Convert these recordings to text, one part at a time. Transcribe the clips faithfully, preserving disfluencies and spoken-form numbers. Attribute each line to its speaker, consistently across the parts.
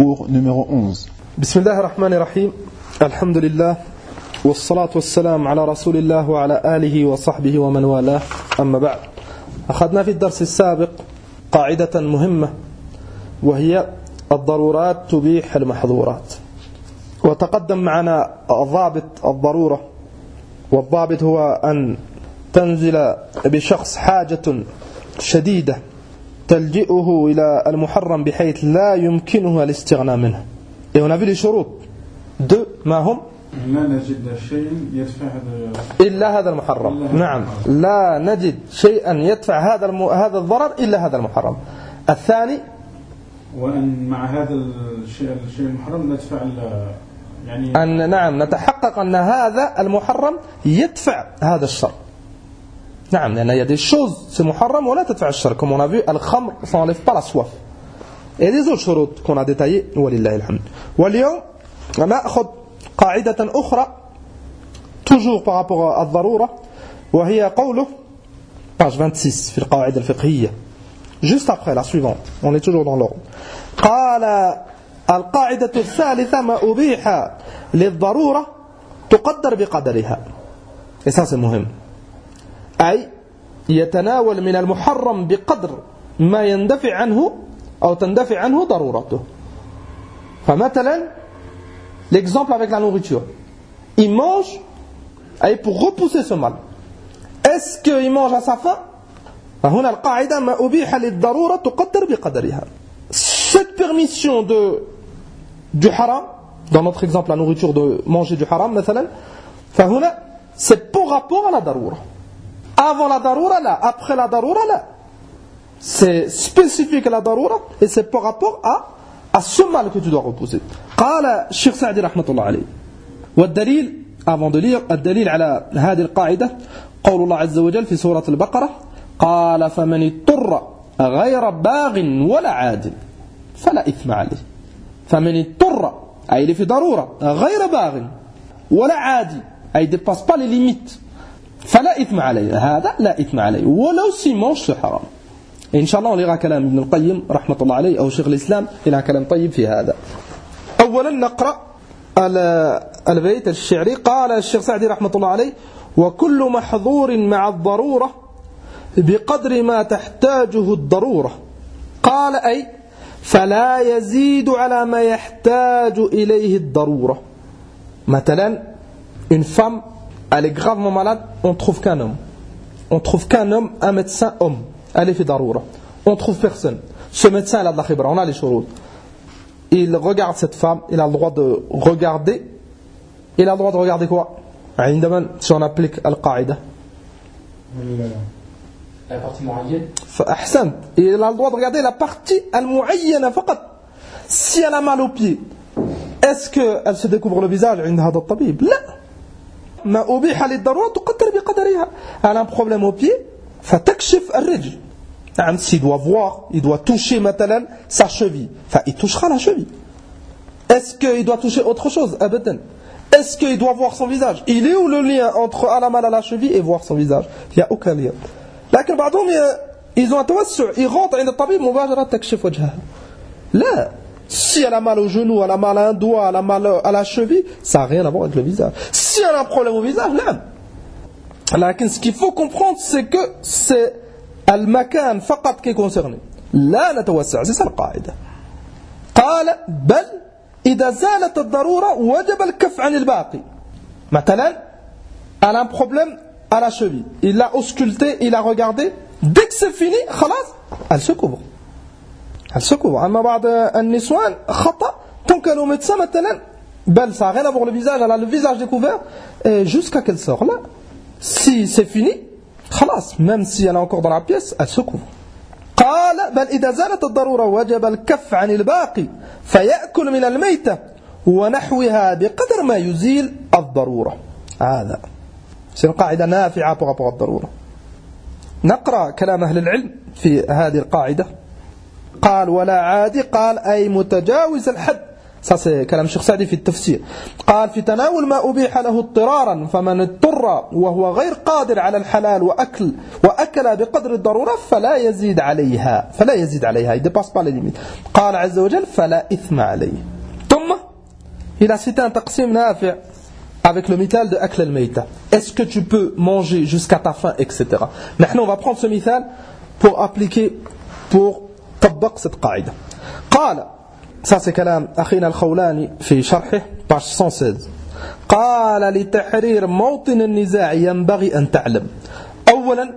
Speaker 1: cours numéro onze.
Speaker 2: Bismillah ar-Rahman ar-Rahim. Alhamdulillah. والصلاة والسلام على رسول الله وعلى آله وصحبه ومن والاه أما بعد. أخذنا في الدرس السابق قاعدة مهمة وهي الضرورات تبيح المحظورات. وتقدم معنا ضابط الضرورة، والضابط هو أن تنزل بشخص حاجة شديدة تلجئه إلى المحرم بحيث لا يمكنه الاستغناء منه. Et on a vu les شروط de ما هم
Speaker 3: لا نجد شيء يدفع
Speaker 2: إلا هذا المحرم. نعم، لا نجد شيئا يدفع هذا الم... هذا الضرر إلا هذا المحرم. الثاني
Speaker 3: وأن مع هذا الشيء الشيء المحرم ندفع يعني
Speaker 2: أن نعم نتحقق أن هذا المحرم يدفع هذا الشر. نعم، لأن il y a des choses c'est محرم ولا تدفع الشر. Comme on a vu, الخمر ça n'enlève pas la soif. Et des autres شروط qu'on a détaillées ولله الحمد. واليوم نأخذ قاعدة أخرى toujours par rapport à الضرورة وهي قوله page vingt-six في القواعد الفقهية juste après la suivante. On est toujours dans l'ordre. قال القاعدة الثالثة ما أبيح للضرورة تقدر بقدرها. Et ça c'est مهم. أي يتناول من المحرم بقدر ما يندفع عنه أو تندفع عنه ضرورته. فمثلا l'exemple avec la nourriture. Il mange et pour repousser ce mal. Est-ce qu'il mange à sa faim? فهنا القاعدة ما أبيح للضرورة تقدر بقدرها. Cette permission de du haram, dans notre exemple la nourriture de manger du haram مثلا, فهنا c'est pour rapport à la darura. Avant la darura là, après la darura là. C'est spécifique à la darura et c'est par rapport à à ce mal que tu dois repousser. قال الشيخ سعدي رحمة الله عليه. والدليل avant de lire الدليل على هذه القاعدة قول الله عز وجل في سورة البقرة قال فمن اضطر غير باغ ولا عاد فلا إثم عليه. فمن اضطر أي في ضرورة غير باغ ولا عاد أي dépasse pas les limites فلا إثم عليه. هذا لا إثم عليه ولو s'il mange ce haram. إن شاء الله نلقى كلام ابن القيم رحمة الله عليه أو شيخ الإسلام إلى كلام طيب في هذا. أولا نقرأ البيت الشعري. قال الشيخ سعدي رحمة الله عليه وكل محظور مع الضرورة بقدر ما تحتاجه الضرورة. قال أي فلا يزيد على ما يحتاج إليه الضرورة. مثلا une femme elle est gravement malade, on trouve qu'un homme. On trouve qu'un homme, un médecin homme. Elle est fait daroura. On trouve personne. Ce médecin il a de la khibra, on a les shurud. Il regarde cette femme, il a le droit de regarder. Il a le droit de regarder quoi? Si on applique al-qaïda.
Speaker 4: La partie muayyana.
Speaker 2: Ahsan. Il a le droit de regarder la partie al-muayyana faqat. Si elle a mal au pied, est-ce qu'elle se découvre le visage عند هذا الطبيب? لا. ما أبيح للضرورة تقدر بقدرها. Elle a un problème au pied, فتكشف الرجل. نعم, s'il doit voir, il doit toucher مثلا sa cheville, il touchera la cheville. Est-ce qu'il doit toucher autre chose? Abadan. Est-ce qu'il doit voir son visage? Il est où le lien entre à la mal à la cheville et voir son visage? Il n'y a aucun lien. لكن بعضهم ils ont un توسع, ils rentrent عند الطبيب مباشرة تكشف وجهها. لا. Si elle a mal au genou, elle a mal à un doigt, elle a mal à la cheville, ça n'a rien à voir avec le visage. Si elle a un problème au visage, là. لكن ce qu'il faut comprendre, c'est que c'est المكان فقط qui est concerné. لا نتوسع, c'est ça le قاعدة. قال بل إذا زالت الضرورة وجب الكف عن الباقي. مثلا, elle a un problème à la cheville. Il l'a ausculté, il a regardé. Dès que c'est fini, خلاص, elle se couvre. Elle se couvre. أما بعض النسوان خطأ tant qu'elle est au médecin مثلا, belle, ça n'a rien à voir le visage, elle a le visage découvert et jusqu'à qu'elle sort là. Si c'est fini, خلاص, même si elle est encore dans la pièce, elle se couvre. قال بل إذا زالت الضرورة وجب الكف عن الباقي فيأكل من الميتة ونحوها بقدر ما يزيل الضرورة. هذا c'est une قاعدة نافعة par rapport à الضرورة. نقرأ كلام أهل العلم في هذه القاعدة. قال ولا عادي, قال أي متجاوز الحد, Ça c'est كلام الشيخ سعدي في التفسير. قال في تناول ما أبيح له اضطرارا فمن اضطر وهو غير قادر على الحلال وأكل وأكل بقدر الضرورة فلا يزيد عليها فلا يزيد عليها il dépasse pas les limites. قال عز وجل فلا إثم عليه. ثم il a cité un تقسيم نافع avec le مثال de أكل الميتة. Est-ce que tu peux manger jusqu'à ta faim, et cetera. Maintenant on va prendre ce مثال pour appliquer pour طبق cette قاعدة. قال ça c'est كلام أخينا الخولاني في شرحه page cent seize. قال لتحرير موطن النزاع ينبغي أن تعلم أولا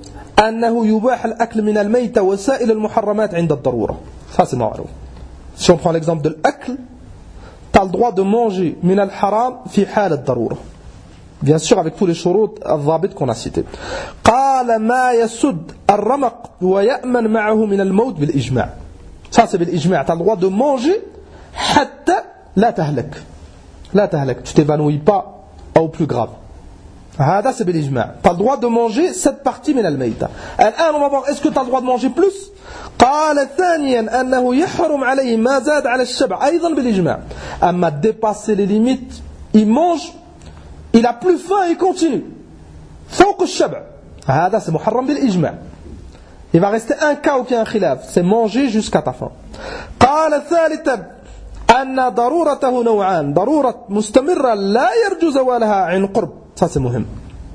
Speaker 2: أنه يباح الأكل من الميتة وسائل المحرمات عند الضرورة. Ça c'est معروف. Si on prend l'exemple de l'akl, tu as le droit de manger من الحرام في حال الضرورة. Bien sûr avec tous les شروط الضابط qu'on a cités. قال ما يسد الرمق ويأمن معه من الموت بالإجماع. Ça c'est بالإجماع. Tu as le droit de manger حتى لا تهلك. لا تهلك. Tu t'évanouis pas au plus grave. هذا c'est بالإجماع. Tu as le droit de manger cette partie من الميتة. الآن on va voir est-ce que tu as le droit de manger plus. قال ثانيا أنه يحرم عليه ما زاد على الشبع أيضا بالإجماع. أما dépasser les limites, il mange, il a plus faim et il continue. فوق الشبع. هذا c'est محرم بالإجماع. Il va rester un cas où il y a un khilaf, c'est manger jusqu'à ta faim. قال ثالثا أن ضرورته نوعان ضرورة مستمرة لا يرجو زوالها عن قرب. Ça c'est مهم.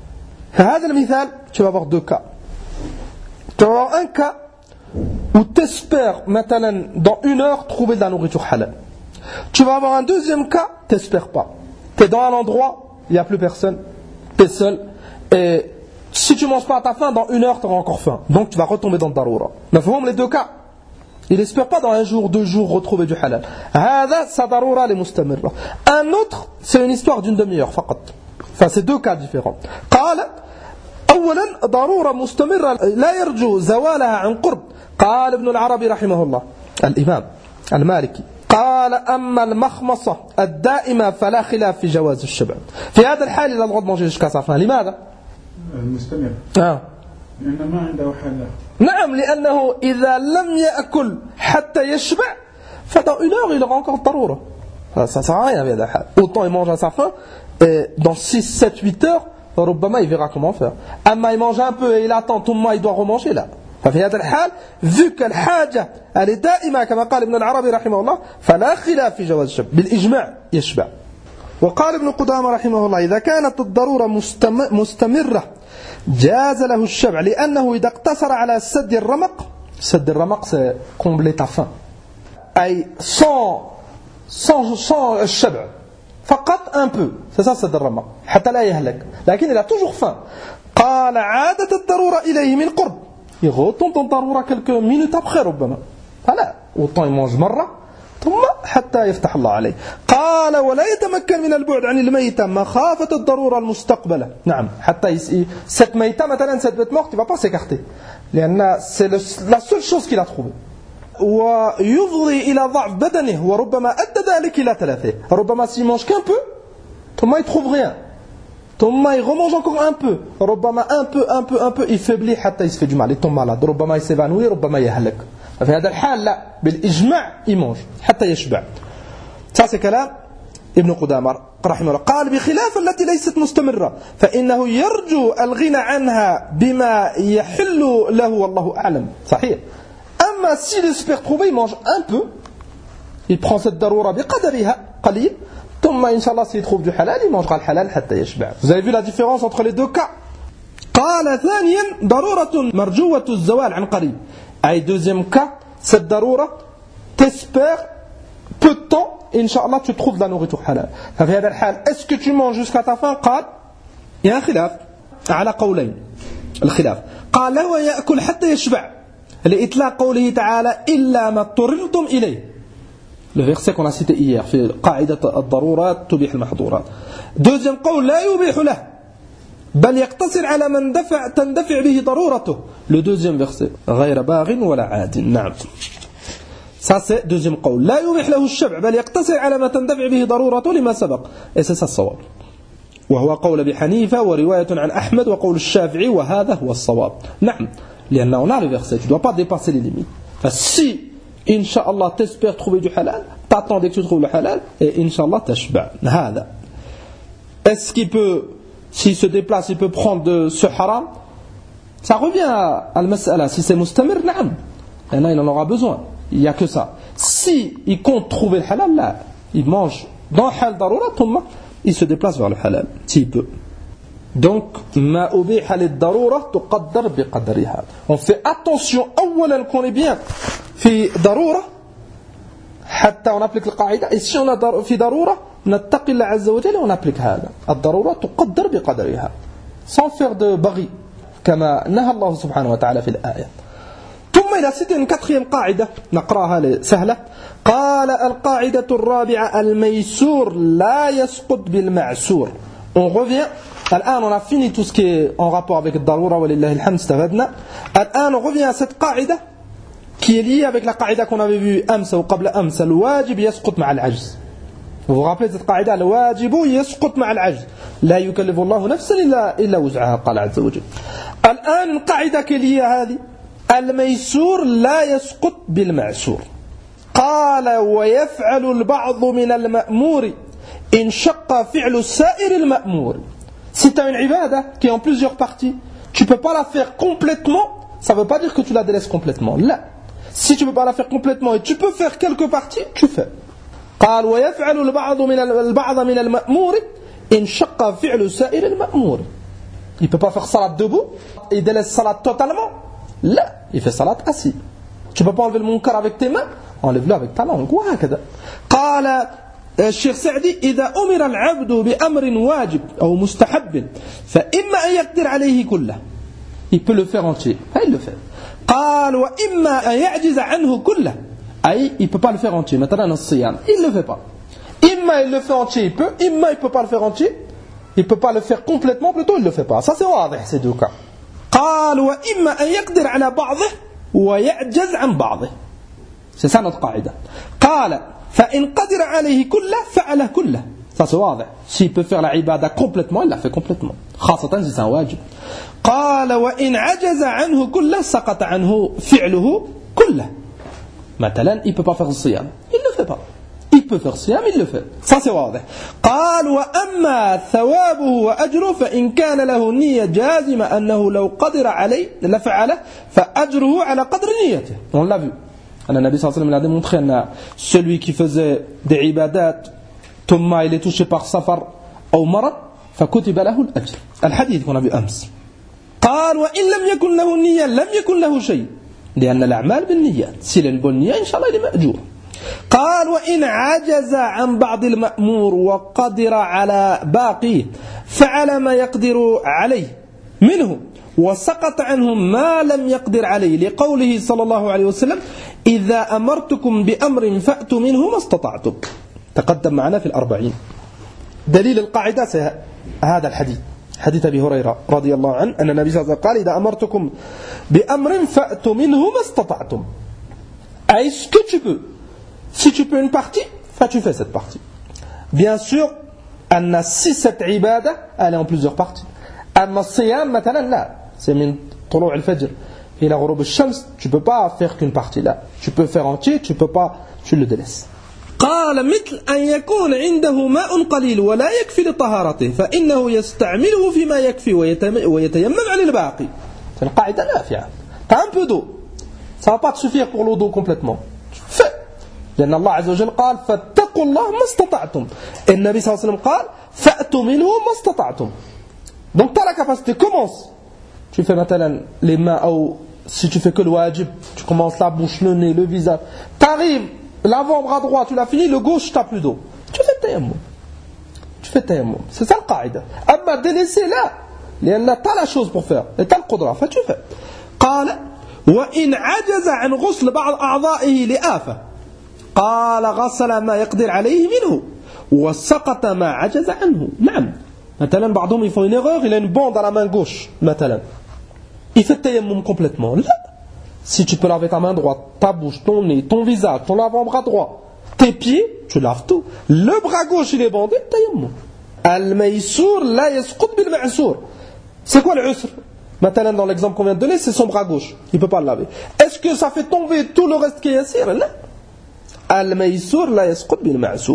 Speaker 2: هذا المثال tu vas avoir deux cas. Tu vas avoir un cas où tu espères maintenant dans une heure trouver de la nourriture halal. Tu vas avoir un deuxième cas, tu n'espères pas. Tu es dans un endroit, il n'y a plus personne, tu es seul et si tu ne manges pas à ta faim, dans une heure tu auras encore faim. Donc tu vas retomber dans le daroura. Mais faut les deux cas. Il n'espère pas dans un jour, deux jours retrouver du halal. هذا c'est daroura les mustamirra. Un autre, c'est une histoire d'une demi-heure فقط. Enfin c'est deux cas différents. قال أولا ضرورة مستمرة لا يرجو زوالها عن قرب. قال ابن العربي رحمه الله الإمام المالكي قال أما المخمصة الدائمة فلا خلاف في جواز الشبع. في هذا الحال لا droit de manger jusqu'à sa faim. لماذا؟
Speaker 3: المستمر.
Speaker 2: آه.
Speaker 3: لأنه ما عنده حل.
Speaker 2: نعم لأنه إذا لم يأكل حتى يشبع فدant une heure il aura encore ضرورة. Ça ne sert à rien في هذا الحال. Autant il mange à sa faim et dans six, sept, huit heures ربما il verra comment faire. أما il mange un peu et il attend tout le mois il doit remanger là. ففي هذا الحال vu que الحاجة elle est دائمة كما قال ابن العربي رحمه الله فلا خلاف في جواز الشبع بالإجماع يشبع. وقال ابن قدامة رحمه الله إذا كانت الضرورة مستمرة جاز له الشبع لأنه إذا اقتصر على سد الرمق سد الرمق c'est combler ta faim أي sans sans sans الشبع فقط un peu c'est ça سد الرمق حتى لا يهلك لكن il a toujours faim. قال عادت الضرورة إليه من قرب il retombe dans الضرورة quelques minutes après ربما فلا autant il mange مرة ثم حتى يفتح الله عليه. قال ولا يتمكن من البعد عن الميتة مخافة الضرورة المستقبلة. نعم حتى يسئي cette ميتة مثلا cette bête morte il va pas s'écarter لأن c'est la seule chose qu'il a trouvé. ويفضي إلى ضعف بدنه وربما أدى ذلك إلى ثلاثة. ربما s'il mange qu'un peu ثم il trouve rien ثم il remange encore un peu ربما un peu un peu un peu il faiblit حتى il se fait du mal il tombe malade ربما il s'évanouit ربما يهلك. في هذا الحال لا بالإجماع يموج حتى يشبع. ça c'est كلام ابن قدامة رحمه الله. قال بخلاف التي ليست مستمرة فإنه يرجو الغنى عنها بما يحل له والله أعلم. صحيح. أما s'il espère trouver il mange un peu il prend cette daroura بقدرها قليل ثم إن شاء الله s'il trouve du halal il mangera le halal حتى يشبع. Vous avez vu la différence entre les deux cas. قال ثانيا ضرورة مرجوة الزوال عن قريب. أي deuxième cas, cette daroura, t'espères peu de temps, et Inch'Allah tu trouves de la nourriture halal. ففي هذا الحال, est-ce que tu manges jusqu'à ta faim? قال, il y a un khilaf, على قولين. الخلاف. قال له يأكل حتى يشبع. لإطلاق قوله تعالى إلا ما اضطررتم إليه. Le verset qu'on a cité hier, في قاعدة الضرورات تبيح المحظورات. Deuxième قول, لا يبيح له. بل يقتصر على من دفع تندفع به ضرورته. Le deuxième verset غير باغ ولا عاد. نعم. Ça c'est deuxième قول. لا يبيح له الشبع بل يقتصر على ما تندفع به ضرورته لما سبق. Et c'est ça الصواب. وهو قول أبي حنيفة ورواية عن أحمد وقول الشافعي وهذا هو الصواب. نعم. لأنه on a le verset. Tu ne dois pas dépasser les limites. Enfin, si Inch'Allah, t'espères trouver du halal, t'attends dès que tu trouves le halal, et Inch'Allah, tashba'. Hada. Est-ce qu'il peut, s'il se déplace, il peut prendre de ce haram? Ça revient à, à al-mas'ala. Si c'est mustamir, na'am. Et là, il en aura besoin. Il n'y a que ça. Si il compte trouver le halal, là, il mange dans le hal darura, il se déplace vers le halal, s'il peut. Donc, ma ubiha lid-darura tuqaddar biqadriha. On fait attention, awalan, qu'on est bien fi darura, hatta on applique le qaïda, et si on a fi darura, nattaqi Allah azza wa jalla, on applique hada. Ad-darura tuqaddar biqadriha. Sans faire de baghi, kama naha Allah subhanahu wa ta'ala fi l'ayat. ثم إلى ستة quatrième قاعدة نقرأها سهلة. قال القاعدة الرابعة الميسور لا يسقط بالمعسور. On revient. الآن on a fini tout ce qui est en rapport avec الضرورة ولله الحمد استفدنا. الآن on revient à cette قاعدة qui est liée avec la قاعدة qu'on avait vue أمس ou قبل أمس. الواجب يسقط مع العجز. Vous vous rappelez cette قاعدة الواجب يسقط مع العجز. لا يكلف الله نفسا إلا إلا وسعها قال عز وجل. الآن القاعدة qui est liée à هذه الميسور لا يسقط بالمعسور. قال ويفعل البعض من المأمور إن شق فعل السائر المأمور. Si tu as une ibada qui est en plusieurs parties, tu ne peux pas la faire complètement, ça ne veut pas dire que tu la délaisses complètement. Là, si tu ne peux pas la faire complètement et tu peux faire quelques parties, tu fais. قال ويفعل البعض من البعض من المأمور إن شق فعل السائر المأمور. Il ne peut pas faire salat debout, il délaisse salat totalement. Là, il fait salat assis. Tu ne peux pas enlever le munkar avec tes mains, enlève-le avec ta langue. وهكذا. قال الشيخ سعدي إذا أمر العبد بأمر واجب أو مستحب فإما أن يقدر عليه كله. Il peut le faire entier. Il le fait. قال وإما أن يعجز عنه كله. أي il peut pas le faire entier. مثلا الصيام. Il le fait pas. إما il le fait entier, il peut. إما il peut pas le faire entier. Il peut pas le faire complètement, plutôt il le fait pas. Ça c'est واضح ces deux cas. قال وإما أن يقدر على بعضه ويعجز عن بعضه. C'est ça notre قاعدة. قال فإن قدر عليه كله فعله كله. Ça c'est واضح. S'il peut faire la ibada complètement, il la fait complètement. خاصة si c'est un واجب. قال وإن عجز عنه كله سقط عنه فعله كله. مثلا il peut pas faire le siyam, il le fait pas. Il peut faire siyam, il le fait. Ça c'est واضح. قال وأما ثوابه وأجره فإن كان له نية جازمة أنه لو قدر عليه لفعله فأجره على قدر نيته. On l'a vu. Le Nabi sallallahu alayhi wa sallam a démontré que celui qui faisait des ibadat, thumma il est touché par safar ou marad, فكتب له الأجر. الحديث qu'on a vu أمس. قال وإن لم يكن له نية لم يكن له شيء لأن الأعمال بالنيات. s'il a une bonne نية إن شاء الله il est مأجور. قال وإن عجز عن بعض المأمور وقدر على باقيه فعل ما يقدر عليه منه وسقط عنهم ما لم يقدر عليه لقوله صلى الله عليه وسلم إذا أمرتكم بأمر فأتوا منه ما استطعتم. تقدم معنا في الأربعين. دليل القاعدة هذا الحديث حديث أبي هريرة رضي الله عنه أن النبي صلى الله عليه وسلم قال إذا أمرتكم بأمر فأتوا منه ما استطعتم. أي ce que tu peux. Si tu peux une partie, fa tu fais cette partie. Bien sûr, أن si cette ibada elle est en plusieurs parties. أما الصيام مثلا لا, c'est من طلوع الفجر إلى غروب الشمس, tu peux pas faire qu'une partie là. Tu peux faire entier, tu peux pas, tu le délaisses. قال مثل أن يكون عنده ماء قليل ولا يكفي لطهارته فإنه يستعمله فيما يكفي ويتيمم عن الباقي. C'est une قاعدة نافعة. T'as un peu d'eau, ça va pas te suffire pour l'eau d'eau complètement. Tu fais. لأن الله عز وجل قال فاتقوا الله ما استطعتم. النبي صلى الله عليه وسلم قال فأتوا منه ما استطعتم. Donc tu as la capacité, commence. Tu fais maintenant les mains, ou si tu fais que le wajib, tu commences la bouche, le nez, le visage. Tu arrives, l'avant-bras droit, tu l'as fini, le gauche, tu n'as plus d'eau. Tu fais tayammum. Tu fais tayammum. C'est ça le qaïda. Amma délaisser là, il y a pas la chose pour faire. Et tu as le qudra, fait tu fais. قال وإن عجز عن غسل بعض أعضائه لآفة قال غسل ما يقدر عليه منه وسقط ما عجز عنه. نعم. Maintenant, بعضهم ils font une erreur, il a une bande à la main gauche, maintenant. Il fait tayammum complètement. Là, si tu peux laver ta main droite, ta bouche, ton nez, ton visage, ton avant-bras droit, tes pieds, tu laves tout. Le bras gauche il est bandé, tayammum. Al-maysur la yasqut bil ma'sur. C'est quoi l'usr? Maintenant, dans l'exemple qu'on vient de donner, c'est son bras gauche. Il ne peut pas le laver. Est-ce que ça fait tomber tout le reste qui est yassir? Là. Al-maysur la yasqut bil ma'sur.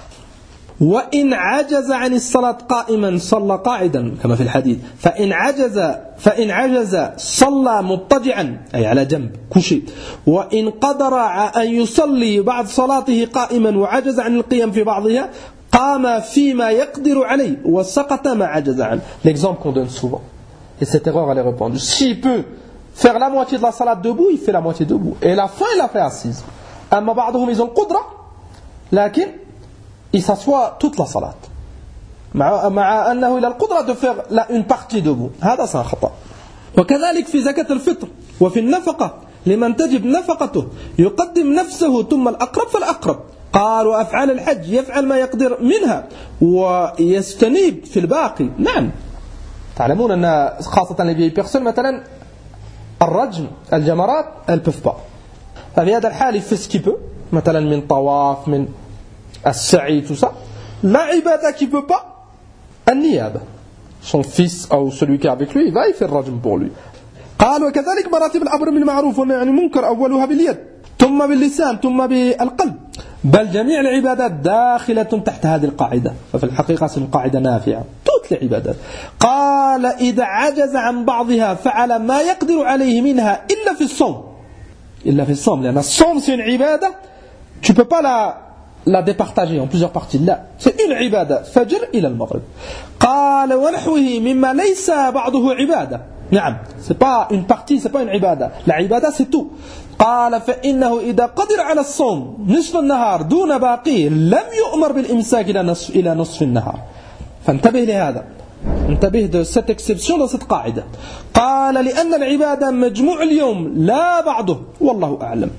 Speaker 2: وإن عجز عن الصلاة قائما صلى قاعدا كما في الحديث فإن عجز فإن عجز صلى مضطجعا أي على جنب كشي وإن قدر أن يصلي بعض صلاته قائما وعجز عن القيام في بعضها قام فيما يقدر عليه وسقط ما عجز عنه. L'exemple qu'on donne souvent, et cette erreur elle est répandue, s'il peut faire la moitié de la salat debout, il fait la moitié debout, et la fin il la fait assise. أما بعضهم ils ont القدرة لكن il s'assoit toute la salat مع مع أنه إلى القدرة de faire la, une partie debout. هذا صار خطأ. وكذلك في زكاة الفطر وفي النفقة لمن تجب نفقته يقدم نفسه ثم الأقرب فالأقرب. قال وأفعال الحج يفعل ما يقدر منها ويستنيب في الباقي. نعم تعلمون أن خاصة les vieilles personnes مثلا الرجم الجمرات elles peuvent pas. ففي هذا الحال il fait ce qu'il peut مثلا من طواف من السعي tout ça. La ibada qui peut pas النيابة. Son fils ou celui qui est avec lui il va y faire rajm pour lui. قال وكذلك مراتب الأمر بالمعروف والنهي عن المنكر أولها باليد ثم باللسان ثم بالقلب بل جميع العبادات داخلة تحت هذه القاعدة. ففي الحقيقة اسم القاعدة نافعة toutes les عبادات. قال إذا عجز عن بعضها فعل ما يقدر عليه منها إلا في الصوم. إلا في الصوم لأن الصوم c'est une عبادة tu peux pas la la départager en plusieurs parties. Là, c'est une عبادة فجر إلى المغرب. قال ونحوه مما ليس بعضه عبادة. نعم c'est pas une partie, c'est pas une عبادة. La عبادة c'est tout. قال فإنه إذا قدر على الصوم نصف النهار دون باقيه لم يؤمر بالإمساك إلى نصف إلى نصف النهار. فانتبه لهذا. انتبه de cette exception dans cette قاعدة. قال لأن العبادة مجموع اليوم لا بعضه والله أعلم.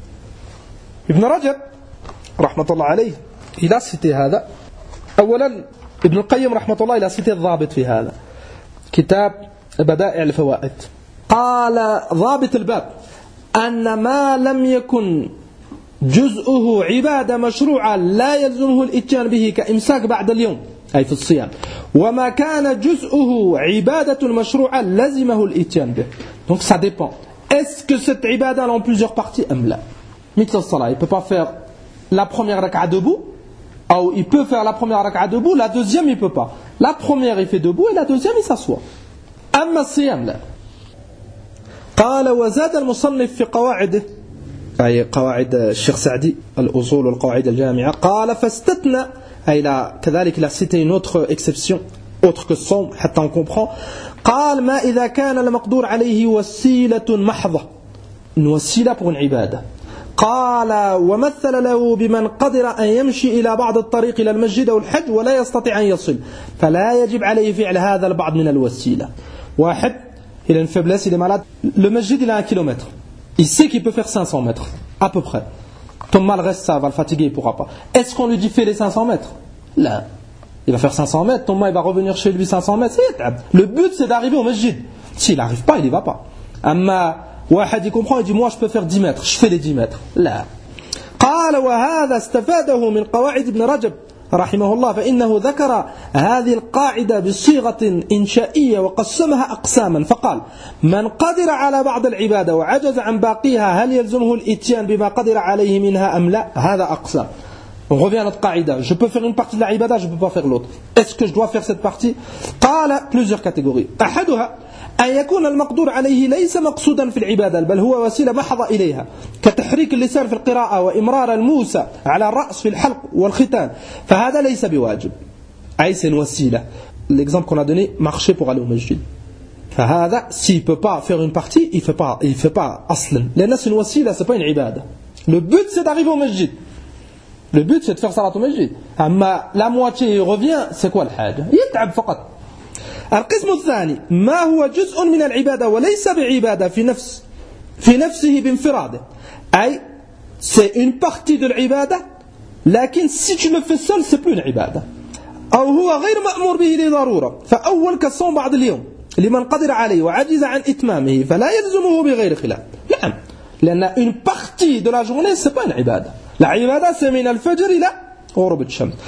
Speaker 2: ابن رجب رحمة الله عليه il a cité هذا. أولا ابن القيم رحمة الله il a cité الضابط في هذا كتاب بدائع الفوائد. قال ضابط الباب أن ما لم يكن جزءه عبادة مشروعة لا يلزمه الاتيان به كإمساك بعد اليوم أي في الصيام وما كان جزءه عبادة مشروعة لزمه الاتيان به. Donc ça dépend. Est-ce que cette عبادة a en plusieurs parties أم لا؟ مثل الصلاة il peut pas faire la première raka'a debout ou il peut faire la première raka'a debout, la deuxième il peut pas. La première il fait debout et la deuxième il s'assoit. أما الصيام لا. قال وزاد المصنف في قواعده أي قواعد الشيخ سعدي الأصول والقواعد الجامعة قال فاستثنى أي لا كذلك لا cité une autre exception autre que الصوم حتى on comprend. قال ما إذا كان المقدور عليه وسيلة محضة une وسيلة pour une عبادة. قال ومثل له بمن قدر أن يمشي إلى بعض الطريق إلى المسجد أو الحج ولا يستطيع أن يصل فلا يجب عليه فعل هذا البعض من الوسيلة. واحد il a une faiblesse, il est malade, le masjid il a un kilomètre, il sait qu'il peut faire cinq cents mètres à peu près, ton mal reste ça va le fatiguer, il ne pourra pas. Est-ce qu'on lui dit fais les cinq cents mètres? Là il va faire cinq cents mètres, ton mal il va revenir chez lui cinq cents mètres, le but c'est d'arriver au masjid. S'il n'arrive pas il n'y va pas. Amma واحد il comprend, il dit moi je peux faire dix mètres, je fais les dix mètres. لا. قال وهذا استفاده من قواعد ابن رجب رحمه الله فإنه ذكر هذه القاعدة بصيغة إنشائية وقسمها أقساما فقال من قدر على بعض العبادة وعجز عن باقيها هل يلزمه الاتيان بما قدر عليه منها أم لا. هذا أقسام. On revient à notre qaïda. Je peux faire une partie de la ibada, je ne peux pas faire l'autre. Est-ce que je dois faire cette partie? قال plusieurs catégories. أحدها أن يكون المقدور عليه ليس مقصودا في العبادة بل هو وسيلة محضة إليها كتحريك اللسان في القراءة وإمرار الموسى على الرأس في الحلق والختان فهذا ليس بواجب أي c'est une وسيلة. L'exemple qu'on a donné, marcher pour aller au masjid. فهذا s'il peut pas faire une partie il fait pas il fait pas أصلا لأن c'est une وسيلة c'est pas une عبادة. Le but c'est d'arriver au masjid. Le but c'est de faire salat au masjid. أما la moitié il revient c'est quoi الحاجة؟ يتعب فقط. القسم الثاني ما هو جزء من العبادة وليس بعبادة في نفس في نفسه بانفراده أي c'est une partie de l'عبادة لكن si tu le fais seul c'est plus une عبادة أو هو غير مأمور به لضرورة فأول كالصوم بعض اليوم لمن قدر عليه وعجز عن إتمامه فلا يلزمه بغير خلاف. نعم لأن une partie de la journée c'est pas une عبادة. La عبادة c'est من الفجر إلى غروب الشمس.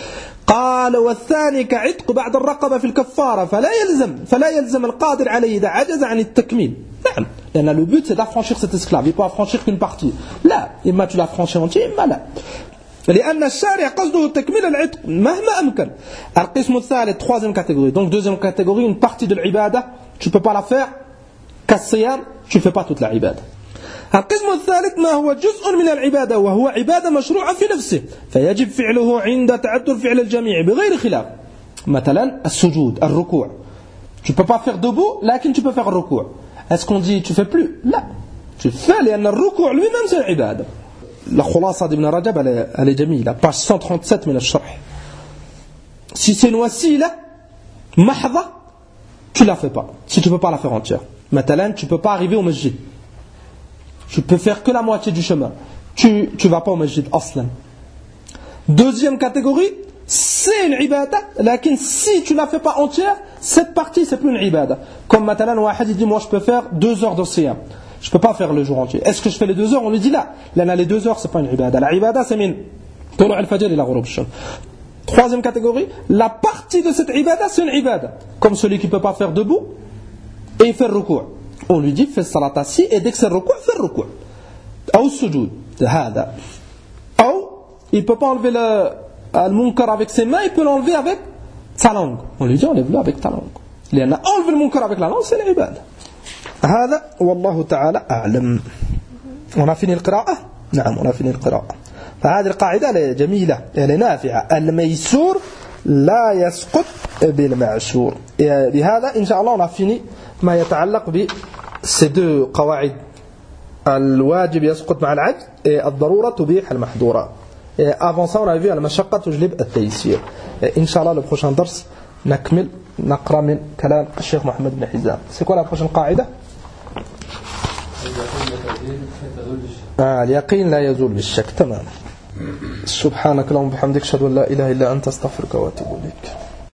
Speaker 2: قال والثاني كعتق بعد الرقبة في الكفارة فلا يلزم فلا يلزم القادر عليه إذا عجز عن التكميل. نعم لأن le but c'est d'affranchir cet esclave, il peut affranchir qu'une partie. لا إما tu l'affranchis entier إما لا. لأن الشارع قصده تكميل العتق مهما أمكن. القسم الثالث troisième catégorie. Donc deuxième catégorie, une partie de l'ibada tu peux pas la faire كالصيام, tu fais pas toute la ibada. القسم الثالث ما هو جزء من العبادة وهو عبادة مشروعة في نفسه فيجب فعله عند تعذر فعل الجميع بغير خلاف. مثلا السجود, الركوع. Tu peux pas faire debout, لكن tu peux faire الركوع. Est-ce qu'on dit tu fais plus? لا. Tu fais لأن الركوع lui-même c'est العبادة. La khulasa d'Ibn Rajab elle est جميلة. Page cent trente-sept من الشرح. Si c'est une wasila mahdha, tu la fais pas. Si tu peux pas la faire entière. مثلا tu peux pas arriver au masjid. Tu peux faire que la moitié du chemin. Tu tu vas pas au masjid aslan. Deuxième catégorie, c'est une ibada, mais si tu la fais pas entière, cette partie c'est plus une ibada. Comme maintenant wahid dit moi je peux faire deux heures de siyam. Je peux pas faire le jour entier. Est-ce que je fais les deux heures? On lui dit là. Là les deux heures c'est pas une ibada. La ibada c'est min tulu' al-fajr ila ghurub ash-shams. Troisième catégorie, la partie de cette ibada c'est une ibada. Comme celui qui peut pas faire debout et il fait le ruku'. On lui dit fais salat assis et dès que c'est le ruku' fais le ruku'. Ou sujud. هذا. Ou il peut pas enlever le le munkar avec ses mains, il peut l'enlever avec sa langue. On lui dit enlève-le avec ta langue. لأن enlever le munkar avec la langue c'est l'ibada. هذا والله تعالى أعلم. On a fini القراءة؟ نعم on a fini القراءة. فهذه القاعدة جميلة نافعة. الميسور لا يسقط بالمعسور. بهذا إن شاء الله on a fini ما يتعلق ب ces deux قواعد. الواجب يسقط مع العجز et الضرورة تبيح المحظورات. Et avant ça, on a vu المشقة تجلب التيسير. إن شاء الله le prochain درس نكمل نقرأ من كلام الشيخ محمد بن حزام. C'est quoi la prochaine قاعدة؟ آه اليقين لا يزول بالشك. تمام. سبحانك اللهم وبحمدك أشهد أن لا إله إلا أنت أستغفرك وأتوب إليك.